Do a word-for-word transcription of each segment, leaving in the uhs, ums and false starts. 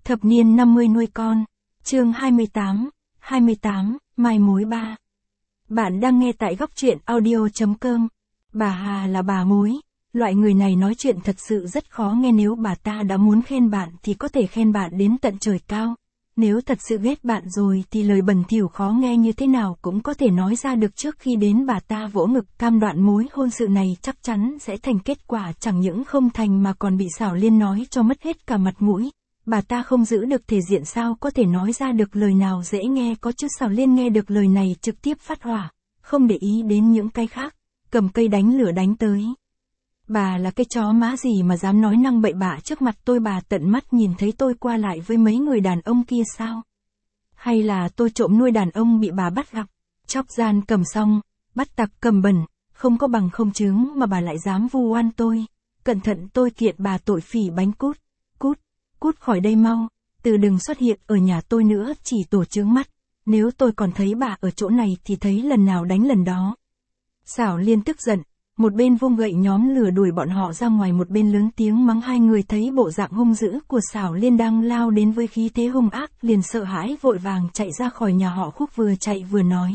Thập niên năm mươi nuôi con. Chương hai mươi tám, hai mươi tám, mai mối ba. Bạn đang nghe tại góc truyện audio chấm com. Bà Hà là bà mối. Loại người này nói chuyện thật sự rất khó nghe, nếu bà ta đã muốn khen bạn thì có thể khen bạn đến tận trời cao. Nếu thật sự ghét bạn rồi thì lời bẩn thỉu khó nghe như thế nào cũng có thể nói ra được trước khi đến. Bà ta vỗ ngực cam đoan mối hôn sự này chắc chắn sẽ thành kết quả, chẳng những không thành mà còn bị Xảo Liên nói cho mất hết cả mặt mũi. Bà ta không giữ được thể diện sao có thể nói ra được lời nào dễ nghe có chứ. Xảo Liên nghe được lời này trực tiếp phát hỏa, không để ý đến những cái khác, cầm cây đánh lửa đánh tới. Bà là cái chó má gì mà dám nói năng bậy bạ trước mặt tôi? Bà tận mắt nhìn thấy tôi qua lại với mấy người đàn ông kia sao? Hay là tôi trộm nuôi đàn ông bị bà bắt gặp? Chóc gian cầm xong, bắt tặc cầm bẩn, không có bằng không chứng mà bà lại dám vu oan tôi. Cẩn thận tôi kiện bà tội phỉ bánh. Cút, cút, cút khỏi đây mau, từ đừng xuất hiện ở nhà tôi nữa, chỉ tổ chướng mắt. Nếu tôi còn thấy bà ở chỗ này thì thấy lần nào đánh lần đó. Xảo Liên tức giận, một bên vung gậy nhóm lửa đuổi bọn họ ra ngoài, một bên lớn tiếng mắng. Hai người thấy bộ dạng hung dữ của Xảo Liên đang lao đến với khí thế hung ác, liền sợ hãi vội vàng chạy ra khỏi nhà họ Khúc, vừa chạy vừa nói.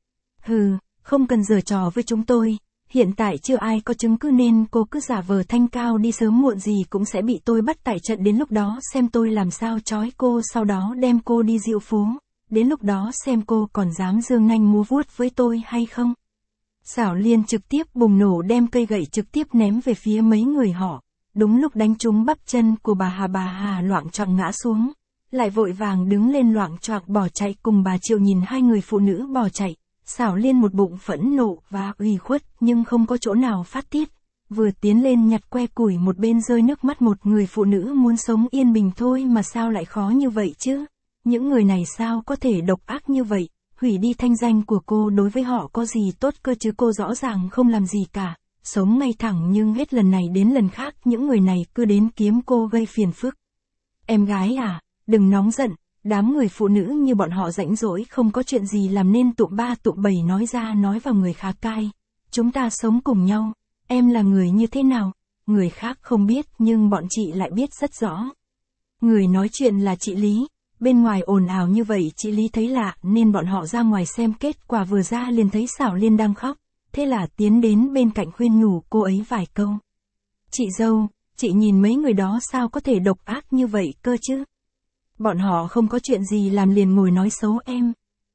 Hừ, không cần giở trò với chúng tôi, hiện tại chưa ai có chứng cứ nên cô cứ giả vờ thanh cao đi, sớm muộn gì cũng sẽ bị tôi bắt tại trận, đến lúc đó xem tôi làm sao trói cô, sau đó đem cô đi diễu phố, đến lúc đó xem cô còn dám giương nanh múa vuốt với tôi hay không. Xảo Liên trực tiếp bùng nổ, đem cây gậy trực tiếp ném về phía mấy người họ, đúng lúc đánh trúng bắp chân của bà Hà. Bà Hà loạng choạng ngã xuống, lại vội vàng đứng lên loạng choạng bỏ chạy cùng bà Triệu. Nhìn hai người phụ nữ bỏ chạy, Xảo Liên một bụng phẫn nộ và ủy khuất nhưng không có chỗ nào phát tiết, vừa tiến lên nhặt que củi một bên rơi nước mắt. Một người phụ nữ muốn sống yên bình thôi mà sao lại khó như vậy chứ? Những người này sao có thể độc ác như vậy? Hủy đi thanh danh của cô đối với họ có gì tốt cơ chứ? Cô rõ ràng không làm gì cả, sống ngay thẳng, nhưng hết lần này đến lần khác những người này cứ đến kiếm cô gây phiền phức. Em gái à, đừng nóng giận, đám người phụ nữ như bọn họ rảnh rỗi không có chuyện gì làm nên tụm ba tụm bảy nói ra nói vào người khác cai. Chúng ta sống cùng nhau, em là người như thế nào, người khác không biết nhưng bọn chị lại biết rất rõ. Người nói chuyện là chị Lý. Bên ngoài ồn ào như vậy chị Lý thấy lạ nên bọn họ ra ngoài xem, kết quả vừa ra liền thấy Xảo Liên đang khóc, thế là tiến đến bên cạnh khuyên nhủ cô ấy vài câu. Chị dâu, chị nhìn mấy người đó sao có thể độc ác như vậy cơ chứ? Bọn họ không có chuyện gì làm liền ngồi nói xấu em.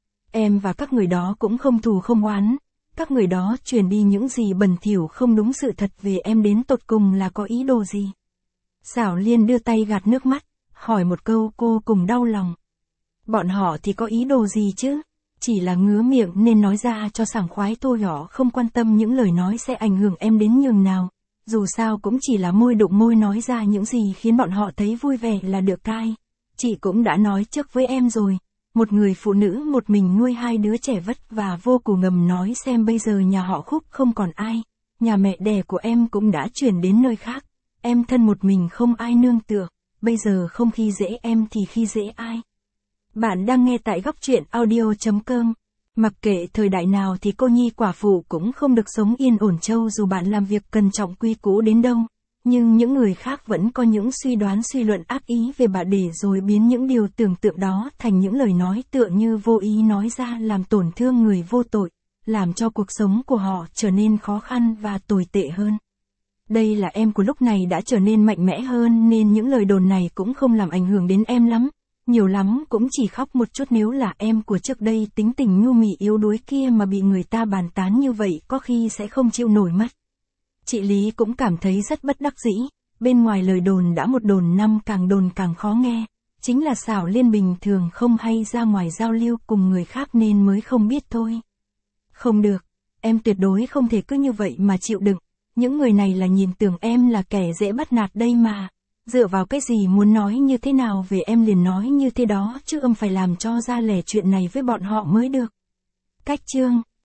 Em và các người đó cũng không thù không oán, các người đó truyền đi những gì bẩn thỉu không đúng sự thật về em, đến tột cùng là có ý đồ gì? Xảo Liên đưa tay gạt nước mắt, hỏi một câu cô cùng đau lòng. Bọn họ thì có ý đồ gì chứ? Chỉ là ngứa miệng nên nói ra cho sảng khoái thôi, họ không quan tâm những lời nói sẽ ảnh hưởng em đến nhường nào. Dù sao cũng chỉ là môi đụng môi, nói ra những gì khiến bọn họ thấy vui vẻ là được cai. Chị cũng đã nói trước với em rồi, một người phụ nữ một mình nuôi hai đứa trẻ vất vả vô cùng. Ngầm nói xem bây giờ nhà họ Khúc không còn ai, nhà mẹ đẻ của em cũng đã chuyển đến nơi khác, em thân một mình không ai nương tựa. Bây giờ không khi dễ em thì khi dễ ai? Bạn đang nghe tại góc truyện audio chấm com. Mặc kệ thời đại nào thì cô nhi quả phụ cũng không được sống yên ổn châu, dù bạn làm việc cẩn trọng quy củ đến đâu. Nhưng những người khác vẫn có những suy đoán suy luận ác ý về bà, để rồi biến những điều tưởng tượng đó thành những lời nói tựa như vô ý nói ra, làm tổn thương người vô tội, làm cho cuộc sống của họ trở nên khó khăn và tồi tệ hơn. Đây là em của lúc này đã trở nên mạnh mẽ hơn nên những lời đồn này cũng không làm ảnh hưởng đến em lắm. Nhiều lắm cũng chỉ khóc một chút, nếu là em của trước đây tính tình nhu mì yếu đuối kia mà bị người ta bàn tán như vậy có khi sẽ không chịu nổi mất. Chị Lý cũng cảm thấy rất bất đắc dĩ, bên ngoài lời đồn đã một đồn năm, càng đồn càng khó nghe. Chính là Xảo Liên bình thường không hay ra ngoài giao lưu cùng người khác nên mới không biết thôi. Không được, em tuyệt đối không thể cứ như vậy mà chịu đựng. Những người này là nhìn tưởng em là kẻ dễ bắt nạt đây mà. Dựa vào cái gì muốn nói như thế nào về em liền nói như thế đó chứ, em phải làm cho ra lẻ chuyện này với bọn họ mới được. Cách chương